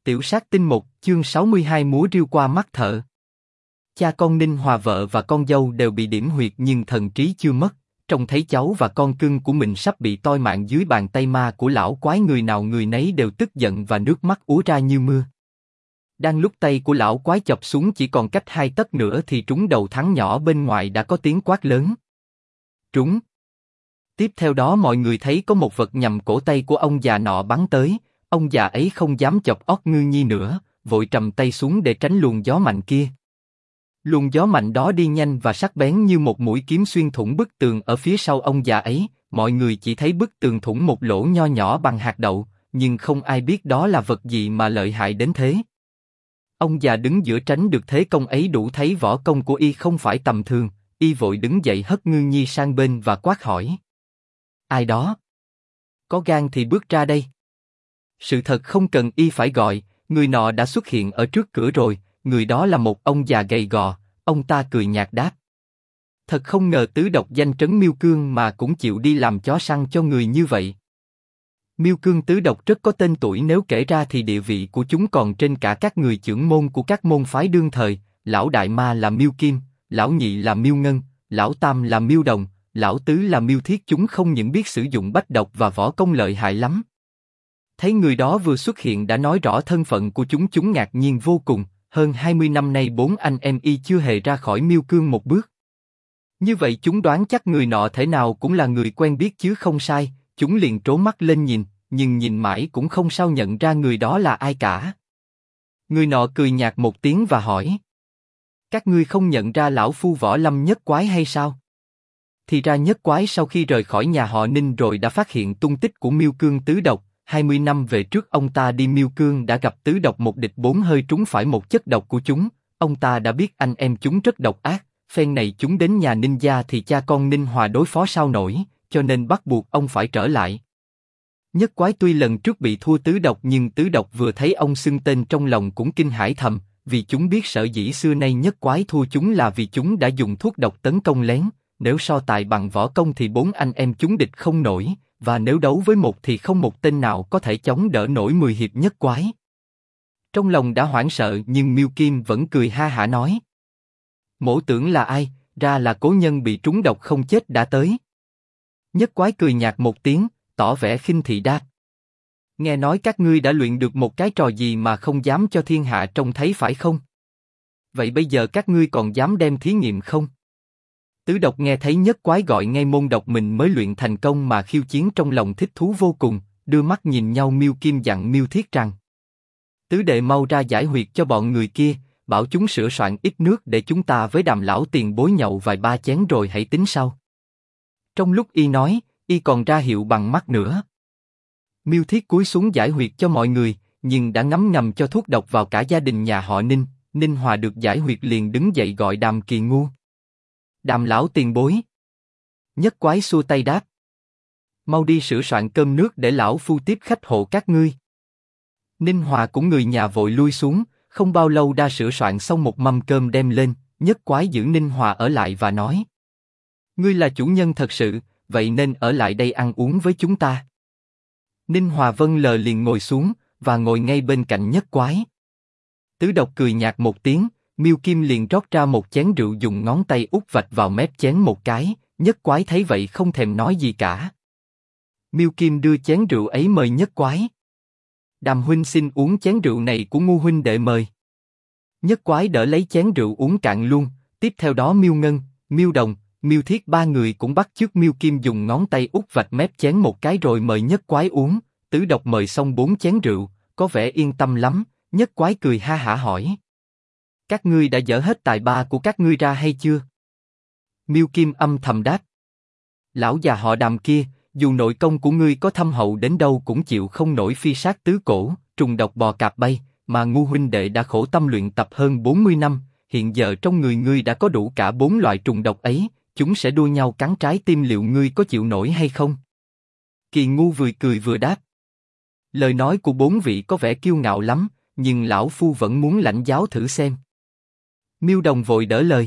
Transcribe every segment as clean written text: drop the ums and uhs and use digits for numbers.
Tiểu sát tinh 1, chương 62 múa riêu qua mắt thợ. Cha con Ninh Hòa vợ và con dâu đều bị điểm huyệt nhưng thần trí chưa mất, trông thấy cháu và con cưng của mình sắp bị toi mạng dưới bàn tay ma của lão quái, người nào người nấy đều tức giận và nước mắt úa ra như mưa. Đang lúc tay của lão quái chọc xuống chỉ còn cách 2 tấc nữa thì trúng đầu thắng nhỏ bên ngoài đã có tiếng quát lớn. Trúng! Tiếp theo đó mọi người thấy có một vật nhằm cổ tay của ông già nọ bắn tới. Ông già ấy không dám chọc ót Ngư Nhi nữa, vội trầm tay xuống để tránh luồng gió mạnh kia. Luồng gió mạnh đó đi nhanh và sắc bén như một mũi kiếm xuyên thủng bức tường ở phía sau ông già ấy. Mọi người chỉ thấy bức tường thủng một lỗ nho nhỏ bằng hạt đậu, nhưng không ai biết đó là vật gì mà lợi hại đến thế. Ông già đứng giữa tránh được thế công ấy đủ thấy võ công của y không phải tầm thường. Y vội đứng dậy hất Ngư Nhi sang bên và quát hỏi: Ai đó? Có gan thì bước ra đây. Sự thật không cần y phải gọi, người nọ đã xuất hiện ở trước cửa rồi. Người đó là một ông già gầy gò. Ông ta cười nhạt đáp: Thật không ngờ tứ độc danh trấn Miêu Cương mà cũng chịu đi làm chó săn cho người như vậy. Miêu Cương tứ độc rất có tên tuổi, nếu kể ra thì địa vị của chúng còn trên cả các người chưởng môn của các môn phái đương thời. Lão đại ma là Miêu Kim, lão nhị là Miêu Ngân, lão tam là Miêu Đồng, lão tứ là Miêu Thiết. Chúng không những biết sử dụng bách độc và võ công lợi hại lắm. Thấy người đó vừa xuất hiện đã nói rõ thân phận của chúng ngạc nhiên vô cùng. Hơn 20 năm nay 4 anh em y chưa hề ra khỏi Miêu Cương một bước. Như vậy chúng đoán chắc người nọ thể nào cũng là người quen biết chứ không sai. Chúng liền trố mắt lên nhìn, nhưng nhìn mãi cũng không sao nhận ra người đó là ai cả. Người nọ cười nhạt một tiếng và hỏi: Các ngươi không nhận ra lão phu Võ Lâm Nhất Quái hay sao? Thì ra Nhất Quái sau khi rời khỏi nhà họ Ninh rồi đã phát hiện tung tích của Miêu Cương tứ độc. 20 năm về trước ông ta đi Miêu Cương đã gặp tứ độc một địch 4, hơi trúng phải một chất độc của chúng. Ông ta đã biết anh em chúng rất độc ác, phen này chúng đến nhà Ninh gia thì cha con Ninh Hòa đối phó sao nổi, cho nên bắt buộc ông phải trở lại. Nhất Quái tuy lần trước bị thua tứ độc nhưng tứ độc vừa thấy ông xưng tên trong lòng cũng kinh hãi thầm, vì chúng biết sở dĩ xưa nay Nhất Quái thua chúng là vì chúng đã dùng thuốc độc tấn công lén. Nếu so tài bằng võ công thì 4 anh em chúng địch không nổi, và nếu đấu với một thì không một tên nào có thể chống đỡ nổi 10 hiệp Nhất Quái. Trong lòng đã hoảng sợ nhưng Miêu Kim vẫn cười ha hả nói: Mỗ tưởng là ai, ra là cố nhân bị trúng độc không chết đã tới. Nhất Quái cười nhạt một tiếng, tỏ vẻ khinh thị đáp: Nghe nói các ngươi đã luyện được một cái trò gì mà không dám cho thiên hạ trông thấy phải không? Vậy bây giờ các ngươi còn dám đem thí nghiệm không? Tứ độc nghe thấy Nhất Quái gọi ngay môn độc mình mới luyện thành công mà khiêu chiến, trong lòng thích thú vô cùng, đưa mắt nhìn nhau. Miêu Kim dặn Miêu Thiết rằng: Tứ đệ mau ra giải huyệt cho bọn người kia, bảo chúng sửa soạn ít nước để chúng ta với Đàm lão tiền bối nhậu vài ba chén rồi hãy tính sau. Trong lúc y nói, y còn ra hiệu bằng mắt nữa. Miêu Thiết cúi xuống giải huyệt cho mọi người, nhưng đã ngấm ngầm cho thuốc độc vào cả gia đình nhà họ Ninh. Ninh Hòa được giải huyệt liền đứng dậy gọi Đàm Kỳ Ngu. Đàm lão tiền bối. Nhất Quái xua tay đáp: Mau đi sửa soạn cơm nước để lão phu tiếp khách hộ các ngươi. Ninh Hòa cũng người nhà vội lui xuống, không bao lâu đã sửa soạn xong một mâm cơm đem lên. Nhất Quái giữ Ninh Hòa ở lại và nói: Ngươi là chủ nhân thật sự, vậy nên ở lại đây ăn uống với chúng ta. Ninh Hòa vâng lời liền ngồi xuống, và ngồi ngay bên cạnh Nhất Quái. Tứ độc cười nhạt một tiếng, Miêu Kim liền rót ra một chén rượu dùng ngón tay út vạch vào mép chén một cái. Nhất Quái thấy vậy không thèm nói gì cả. Miêu Kim đưa chén rượu ấy mời Nhất Quái. Đàm huynh xin uống chén rượu này của Ngu huynh đệ mời. Nhất Quái đỡ lấy chén rượu uống cạn luôn. Tiếp theo đó Miêu Ngân, Miêu Đồng, Miêu Thiết ba người cũng bắt chước Miêu Kim dùng ngón tay út vạch mép chén một cái rồi mời Nhất Quái uống. Tứ độc mời xong 4 chén rượu, có vẻ yên tâm lắm. Nhất Quái cười ha hả hỏi: Các ngươi đã dở hết tài ba của các ngươi ra hay chưa? Miêu Kim âm thầm đáp: Lão già họ Đàm kia, dù nội công của ngươi có thâm hậu đến đâu cũng chịu không nổi phi sát tứ cổ, trùng độc bò cạp bay, mà Ngu huynh đệ đã khổ tâm luyện tập hơn 40 năm, hiện giờ trong người ngươi đã có đủ cả 4 loại trùng độc ấy, chúng sẽ đua nhau cắn trái tim, liệu ngươi có chịu nổi hay không? Kỳ Ngu vừa cười vừa đáp: Lời nói của 4 vị có vẻ kiêu ngạo lắm, nhưng lão phu vẫn muốn lãnh giáo thử xem. Miêu Đồng vội đỡ lời: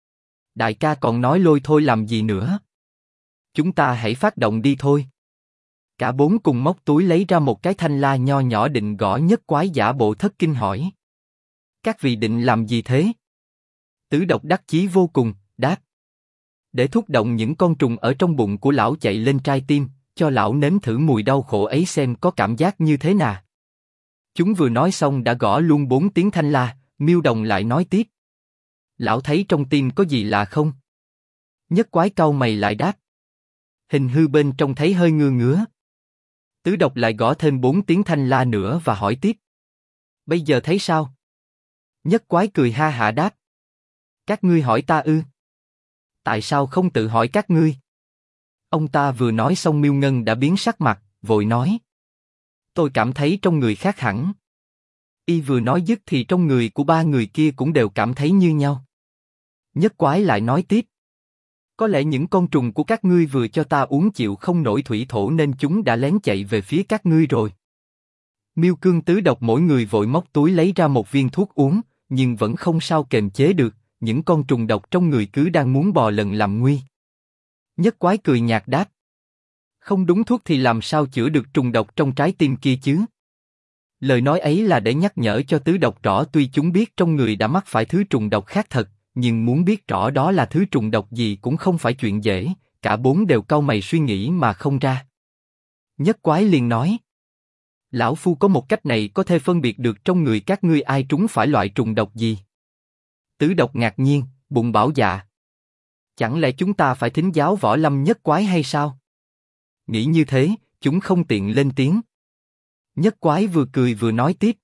Đại ca còn nói lôi thôi làm gì nữa? Chúng ta hãy phát động đi thôi. Cả bốn cùng móc túi lấy ra một cái thanh la nho nhỏ định gõ Nhất Quái, giả bộ thất kinh hỏi. Các vị định làm gì thế? Tứ độc đắc chí vô cùng, đáp. Để thúc động những con trùng ở trong bụng của lão chạy lên trái tim, cho lão nếm thử mùi đau khổ ấy xem có cảm giác như thế nào. Chúng vừa nói xong đã gõ luôn 4 tiếng thanh la. Miêu Đồng lại nói tiếp. Lão thấy trong tim có gì lạ không? Nhất Quái cau mày lại đáp. Hình hư bên trong thấy hơi ngứa ngứa. Tứ độc lại gõ thêm 4 tiếng thanh la nữa và hỏi tiếp. Bây giờ thấy sao? Nhất Quái cười ha hả đáp. Các ngươi hỏi ta ư? Tại sao không tự hỏi các ngươi? Ông ta vừa nói xong Miêu Ngân đã biến sắc mặt, vội nói. Tôi cảm thấy trong người khác hẳn. Y vừa nói dứt thì trong người của ba người kia cũng đều cảm thấy như nhau. Nhất Quái lại nói tiếp. Có lẽ những con trùng của các ngươi vừa cho ta uống chịu không nổi thủy thổ nên chúng đã lén chạy về phía các ngươi rồi. Miêu Cương tứ độc mỗi người vội móc túi lấy ra một viên thuốc uống, nhưng vẫn không sao kềm chế được, những con trùng độc trong người cứ đang muốn bò lần làm nguy. Nhất Quái cười nhạt đáp. Không đúng thuốc thì làm sao chữa được trùng độc trong trái tim kia chứ? Lời nói ấy là để nhắc nhở cho tứ độc rõ tuy chúng biết trong người đã mắc phải thứ trùng độc khác thật, nhưng muốn biết rõ đó là thứ trùng độc gì cũng không phải chuyện dễ, cả bốn đều cau mày suy nghĩ mà không ra. Nhất Quái liền nói. Lão Phu có một cách này có thể phân biệt được trong người các ngươi ai trúng phải loại trùng độc gì. Tứ độc ngạc nhiên, bụng bảo dạ. Chẳng lẽ chúng ta phải thính giáo võ lâm Nhất Quái hay sao? Nghĩ như thế, chúng không tiện lên tiếng. Nhất Quái vừa cười vừa nói tiếp.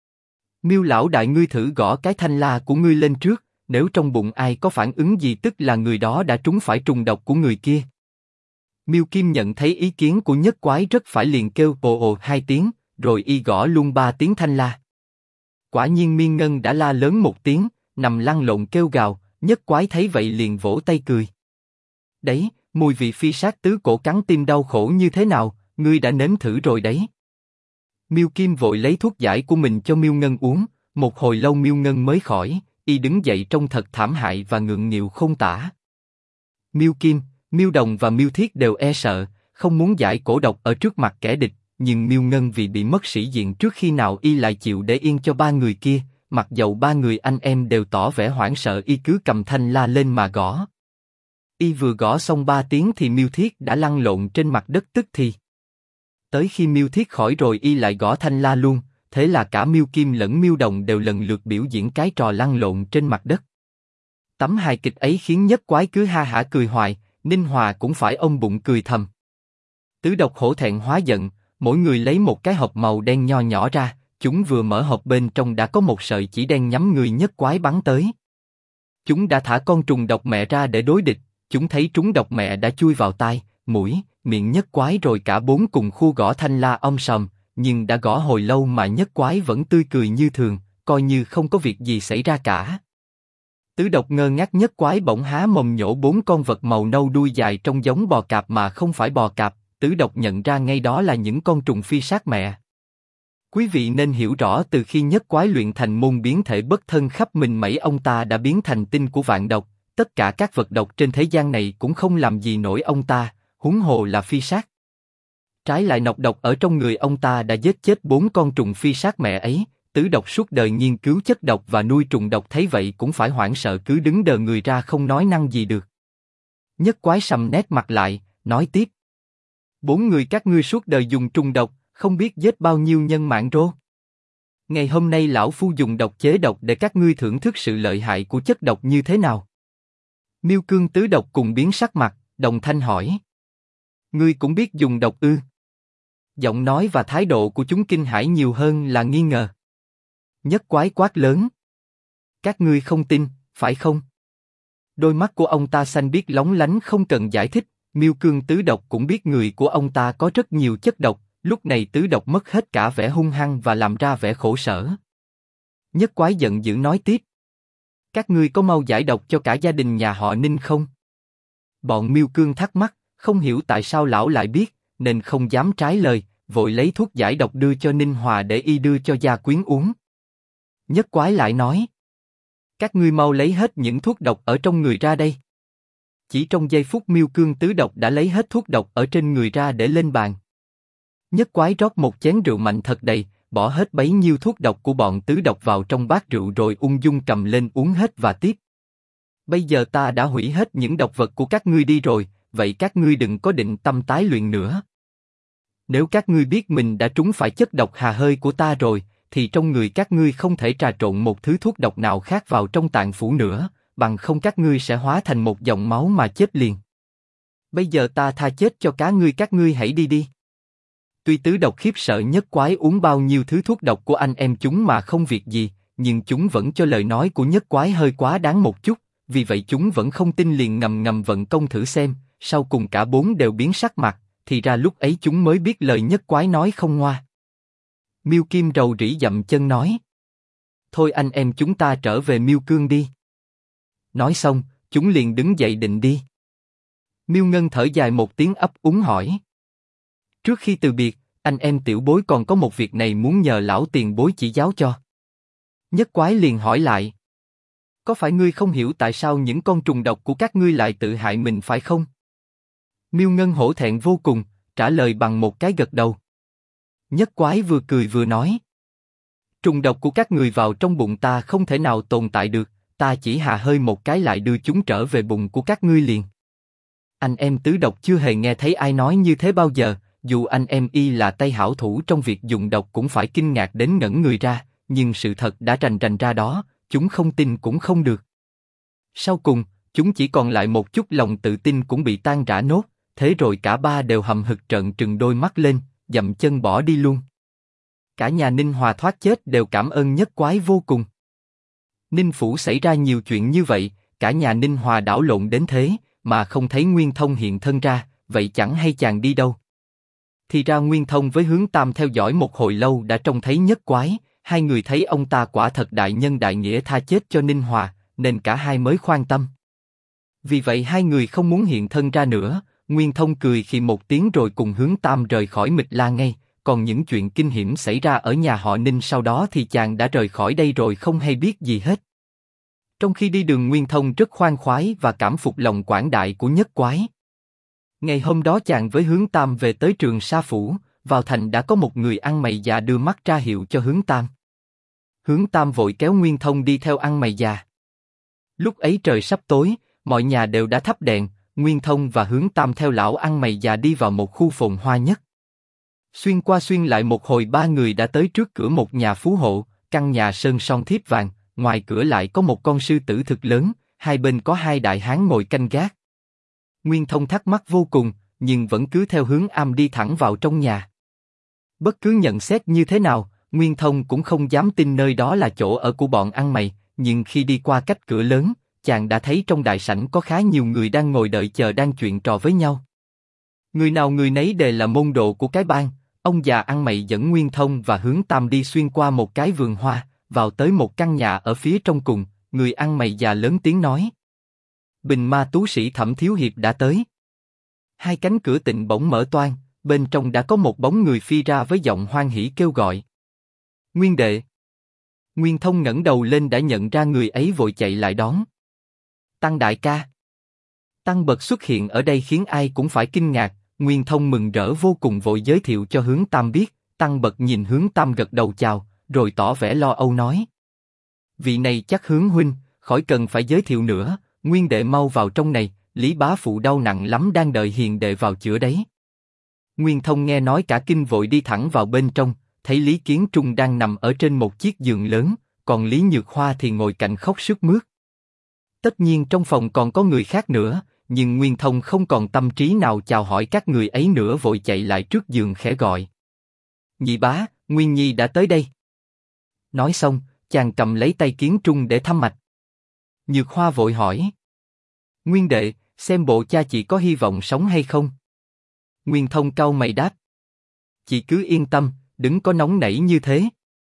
Miêu lão đại ngươi thử gõ cái thanh la của ngươi lên trước, nếu trong bụng ai có phản ứng gì tức là người đó đã trúng phải trùng độc của người kia. Miêu Kim nhận thấy ý kiến của Nhất Quái rất phải liền kêu ồ ồ 2 tiếng, rồi y gõ luôn 3 tiếng thanh la. Quả nhiên Miên Ngân đã la lớn 1 tiếng, nằm lăn lộn kêu gào, Nhất Quái thấy vậy liền vỗ tay cười. Đấy, mùi vị phi sát tứ cổ cắn tim đau khổ như thế nào, ngươi đã nếm thử rồi đấy. Miêu Kim vội lấy thuốc giải của mình cho Miêu Ngân uống, một hồi lâu Miêu Ngân mới khỏi, y đứng dậy trông thật thảm hại và ngượng nghịu không tả. Miêu Kim, Miêu Đồng và Miêu Thiết đều e sợ, không muốn giải cổ độc ở trước mặt kẻ địch, nhưng Miêu Ngân vì bị mất sĩ diện trước khi nào y lại chịu để yên cho ba người kia, mặc dầu ba người anh em đều tỏ vẻ hoảng sợ y cứ cầm thanh la lên mà gõ. Y vừa gõ xong 3 tiếng thì Miêu Thiết đã lăn lộn trên mặt đất tức thì. Tới khi Miêu Thiết khỏi rồi y lại gõ thanh la luôn, thế là cả Miêu Kim lẫn Miêu Đồng đều lần lượt biểu diễn cái trò lăn lộn trên mặt đất. Tấm hài kịch ấy khiến Nhất Quái cứ ha hả cười hoài, Ninh Hòa cũng phải ôm bụng cười thầm. Tứ độc hổ thẹn hóa giận, mỗi người lấy một cái hộp màu đen nho nhỏ ra, chúng vừa mở hộp bên trong đã có một sợi chỉ đen nhắm người Nhất Quái bắn tới. Chúng đã thả con trùng độc mẹ ra để đối địch, chúng thấy trúng độc mẹ đã chui vào tai, mũi, miệng Nhất Quái rồi cả bốn cùng khu gõ thanh la sòm, nhưng đã gõ hồi lâu mà Nhất Quái vẫn tươi cười như thường, coi như không có việc gì xảy ra cả. Tứ độc ngơ ngác Nhất Quái bỗng há mồm nhổ 4 con vật màu nâu đuôi dài trông giống bò cạp mà không phải bò cạp, tứ độc nhận ra ngay đó là những con trùng phi sát mẹ. Quý vị nên hiểu rõ từ khi Nhất Quái luyện thành môn biến thể bất thân khắp mình mẩy ông ta đã biến thành tinh của vạn độc, tất cả các vật độc trên thế gian này cũng không làm gì nổi ông ta, huống hồ là phi sát. Trái lại nọc độc ở trong người ông ta đã giết chết 4 con trùng phi sát mẹ ấy, tứ độc suốt đời nghiên cứu chất độc và nuôi trùng độc thấy vậy cũng phải hoảng sợ cứ đứng đờ người ra không nói năng gì được. Nhất Quái sầm nét mặt lại, nói tiếp. 4 người các ngươi suốt đời dùng trùng độc, không biết giết bao nhiêu nhân mạng rô. Ngày hôm nay lão phu dùng độc chế độc để các ngươi thưởng thức sự lợi hại của chất độc như thế nào. Miêu Cương tứ độc cùng biến sắc mặt, đồng thanh hỏi. Ngươi cũng biết dùng độc ư? Giọng nói và thái độ của chúng kinh hãi nhiều hơn là nghi ngờ. Nhất Quái quát lớn. Các ngươi không tin, phải không? Đôi mắt của ông ta xanh biếc lóng lánh không cần giải thích, Miêu Cương tứ độc cũng biết người của ông ta có rất nhiều chất độc, lúc này tứ độc mất hết cả vẻ hung hăng và làm ra vẻ khổ sở. Nhất Quái giận dữ nói tiếp. Các ngươi có mau giải độc cho cả gia đình nhà họ Ninh không? Bọn Miêu Cương thắc mắc, không hiểu tại sao lão lại biết, nên không dám trái lời, vội lấy thuốc giải độc đưa cho Ninh Hòa để y đưa cho gia quyến uống. Nhất Quái lại nói. Các ngươi mau lấy hết những thuốc độc ở trong người ra đây. Chỉ trong giây phút Miêu Cương tứ độc đã lấy hết thuốc độc ở trên người ra để lên bàn. Nhất Quái rót một chén rượu mạnh thật đầy, bỏ hết bấy nhiêu thuốc độc của bọn tứ độc vào trong bát rượu rồi ung dung cầm lên uống hết và tiếp. Bây giờ ta đã hủy hết những độc vật của các ngươi đi rồi, vậy các ngươi đừng có định tâm tái luyện nữa. Nếu các ngươi biết mình đã trúng phải chất độc hà hơi của ta rồi, thì trong người các ngươi không thể trà trộn một thứ thuốc độc nào khác vào trong tạng phủ nữa, bằng không các ngươi sẽ hóa thành một dòng máu mà chết liền. Bây giờ ta tha chết cho các ngươi hãy đi đi. Tuy tứ độc khiếp sợ Nhất Quái uống bao nhiêu thứ thuốc độc của anh em chúng mà không việc gì, nhưng chúng vẫn cho lời nói của Nhất Quái hơi quá đáng một chút, vì vậy chúng vẫn không tin liền ngầm ngầm vận công thử xem, sau cùng cả bốn đều biến sắc mặt, thì ra lúc ấy chúng mới biết lời Nhất Quái nói không ngoa. Miêu Kim rầu rĩ dậm chân nói: Thôi anh em chúng ta trở về Miêu Cương đi. Nói xong, chúng liền đứng dậy định đi. Miêu Ngân thở dài một tiếng ấp úng hỏi: Trước khi từ biệt, anh em tiểu bối còn có một việc này muốn nhờ lão tiền bối chỉ giáo cho. Nhất Quái liền hỏi lại: Có phải ngươi không hiểu tại sao những con trùng độc của các ngươi lại tự hại mình phải không? Miêu Ngân hổ thẹn vô cùng, trả lời bằng một cái gật đầu. Nhất Quái vừa cười vừa nói: Trùng độc của các người vào trong bụng ta không thể nào tồn tại được, ta chỉ hà hơi một cái lại đưa chúng trở về bụng của các ngươi liền. Anh em tứ độc chưa hề nghe thấy ai nói như thế bao giờ, dù anh em y là tay hảo thủ trong việc dùng độc cũng phải kinh ngạc đến ngẩn người ra, nhưng sự thật đã rành rành ra đó, chúng không tin cũng không được. Sau cùng, chúng chỉ còn lại một chút lòng tự tin cũng bị tan rã nốt, thế rồi cả ba đều hầm hực trợn trừng đôi mắt lên, dậm chân bỏ đi luôn. Cả nhà Ninh Hòa thoát chết đều cảm ơn Nhất Quái vô cùng. Ninh Phủ xảy ra nhiều chuyện như vậy, cả nhà Ninh Hòa đảo lộn đến thế, mà không thấy Nguyên Thông hiện thân ra, vậy chẳng hay chàng đi đâu. Thì ra Nguyên Thông với Hướng Tam theo dõi một hồi lâu đã trông thấy Nhất Quái, hai người thấy ông ta quả thật đại nhân đại nghĩa tha chết cho Ninh Hòa, nên cả hai mới khoan tâm. Vì vậy hai người không muốn hiện thân ra nữa, Nguyên Thông cười khi một tiếng rồi cùng Hướng Tam rời khỏi Mịch La ngay, còn những chuyện kinh hiểm xảy ra ở nhà họ Ninh sau đó thì chàng đã rời khỏi đây rồi không hay biết gì hết. Trong khi đi đường Nguyên Thông rất khoan khoái và cảm phục lòng quảng đại của Nhất Quái. Ngày hôm đó chàng với Hướng Tam về tới Trường Sa Phủ, vào thành đã có một người ăn mày già đưa mắt ra hiệu cho Hướng Tam. Hướng Tam vội kéo Nguyên Thông đi theo ăn mày già. Lúc ấy trời sắp tối, mọi nhà đều đã thắp đèn, Nguyên Thông và Hướng Tam theo lão ăn mày già đi vào một khu phồn hoa nhất. Xuyên qua xuyên lại một hồi ba người đã tới trước cửa một nhà phú hộ, căn nhà sơn son thiếp vàng, ngoài cửa lại có một con sư tử thực lớn, hai bên có hai đại hán ngồi canh gác. Nguyên Thông thắc mắc vô cùng, nhưng vẫn cứ theo hướng am đi thẳng vào trong nhà. Bất cứ nhận xét như thế nào, Nguyên Thông cũng không dám tin nơi đó là chỗ ở của bọn ăn mày, nhưng khi đi qua cách cửa lớn, chàng đã thấy trong đại sảnh có khá nhiều người đang ngồi đợi chờ đang chuyện trò với nhau. Người nào người nấy đều là môn đồ của cái bang. Ông già ăn mày dẫn Nguyên Thông và Hướng Tam đi xuyên qua một cái vườn hoa, vào tới một căn nhà ở phía trong cùng, người ăn mày già lớn tiếng nói: Bình ma tú sĩ Thẩm Thiếu Hiệp đã tới. Hai cánh cửa tịnh bỗng mở toang, bên trong đã có một bóng người phi ra với giọng hoan hỉ kêu gọi: Nguyên đệ! Nguyên Thông ngẩng đầu lên đã nhận ra người ấy vội chạy lại đón. Tăng đại ca! Tăng bật xuất hiện ở đây khiến ai cũng phải kinh ngạc. Nguyên Thông mừng rỡ vô cùng vội giới thiệu cho Hướng Tam biết, Tăng bật nhìn Hướng Tam gật đầu chào, rồi tỏ vẻ lo âu nói: Vị này chắc Hướng huynh, khỏi cần phải giới thiệu nữa, Nguyên đệ mau vào trong này, Lý bá phụ đau nặng lắm đang đợi hiền đệ vào chữa đấy. Nguyên Thông nghe nói cả kinh vội đi thẳng vào bên trong, thấy Lý Kiến Trung đang nằm ở trên một chiếc giường lớn, còn Lý Nhược Hoa thì ngồi cạnh khóc sướt mướt. Tất nhiên trong phòng còn có người khác nữa. Nhưng Nguyên Thông không còn tâm trí nào chào hỏi các người ấy nữa vội chạy lại trước giường khẽ gọi: Nhị bá, Nguyên Nhi đã tới đây. Nói xong, chàng cầm lấy tay Kiến Trung để thăm mạch. Nhược Hoa vội hỏi: Nguyên đệ, xem bộ cha chị có hy vọng sống hay không? Nguyên Thông cau mày đáp: Chị cứ yên tâm, đừng có nóng nảy như thế.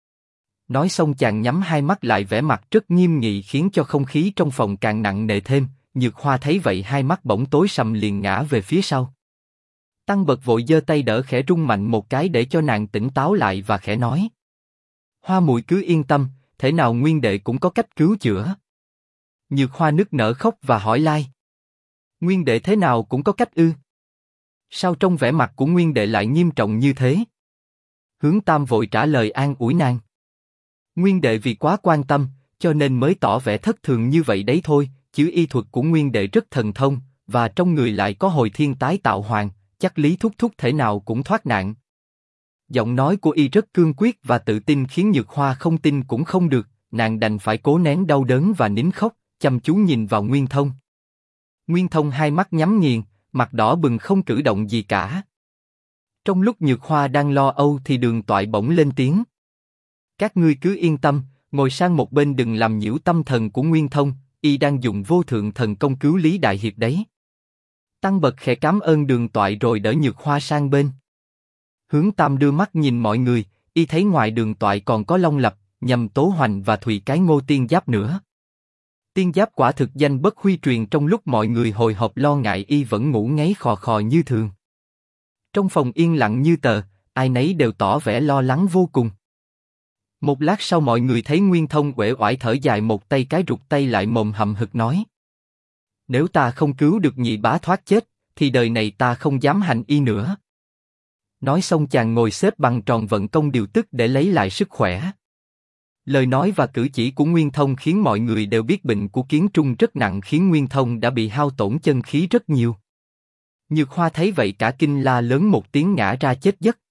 Nói xong chàng nhắm hai mắt lại vẻ mặt rất nghiêm nghị khiến cho không khí trong phòng càng nặng nề thêm. Nhược Hoa thấy vậy hai mắt bỗng tối sầm liền ngã về phía sau. Tăng bật vội giơ tay đỡ khẽ rung mạnh một cái để cho nàng tỉnh táo lại và khẽ nói: Hoa muội cứ yên tâm, thể nào Nguyên đệ cũng có cách cứu chữa. Nhược Hoa nức nở khóc và hỏi lai: Nguyên đệ thế nào cũng có cách ư? Sao trong vẻ mặt của Nguyên Đệ lại nghiêm trọng như thế? Hướng Tam vội trả lời an ủi nàng. Nguyên Đệ vì quá quan tâm, cho nên mới tỏ vẻ thất thường như vậy đấy thôi, chứ y thuật của Nguyên Đệ rất thần thông, và trong người lại có hồi thiên tái tạo hoàng, chắc Lý Thúc Thúc thể nào cũng thoát nạn. Giọng nói của y rất cương quyết và tự tin khiến Nhược Hoa không tin cũng không được, nàng đành phải cố nén đau đớn và nín khóc, chăm chú nhìn vào Nguyên Thông. Nguyên Thông hai mắt nhắm nghiền, mặt đỏ bừng không cử động gì cả. Trong lúc Nhược Hoa đang lo âu thì Đường Toại bỗng lên tiếng. Các ngươi cứ yên tâm, ngồi sang một bên đừng làm nhiễu tâm thần của Nguyên Thông, y đang dùng vô thượng thần công cứu Lý Đại Hiệp đấy. Tăng Bật khẽ cảm ơn Đường Toại rồi đỡ Nhược Hoa sang bên. Hướng Tam đưa mắt nhìn mọi người, y thấy ngoài Đường Toại còn có Long Lập, Nhâm Tố Hoành và Thùy Cái Ngô Tiên Giáp nữa. Tiên Giáp quả thực danh bất huy truyền, trong lúc mọi người hồi hộp lo ngại y vẫn ngủ ngáy khò khò như thường. Trong phòng yên lặng như tờ, ai nấy đều tỏ vẻ lo lắng vô cùng. Một lát sau mọi người thấy Nguyên Thông uể oải thở dài một tay cái rụt tay lại mồm hậm hực nói. Nếu ta không cứu được nhị bá thoát chết, thì đời này ta không dám hành y nữa. Nói xong chàng ngồi xếp bằng tròn vận công điều tức để lấy lại sức khỏe. Lời nói và cử chỉ của Nguyên Thông khiến mọi người đều biết bệnh của Kiến Trung rất nặng, khiến Nguyên Thông đã bị hao tổn chân khí rất nhiều. Nhược Hoa thấy vậy cả kinh la lớn một tiếng ngã ra chết giấc.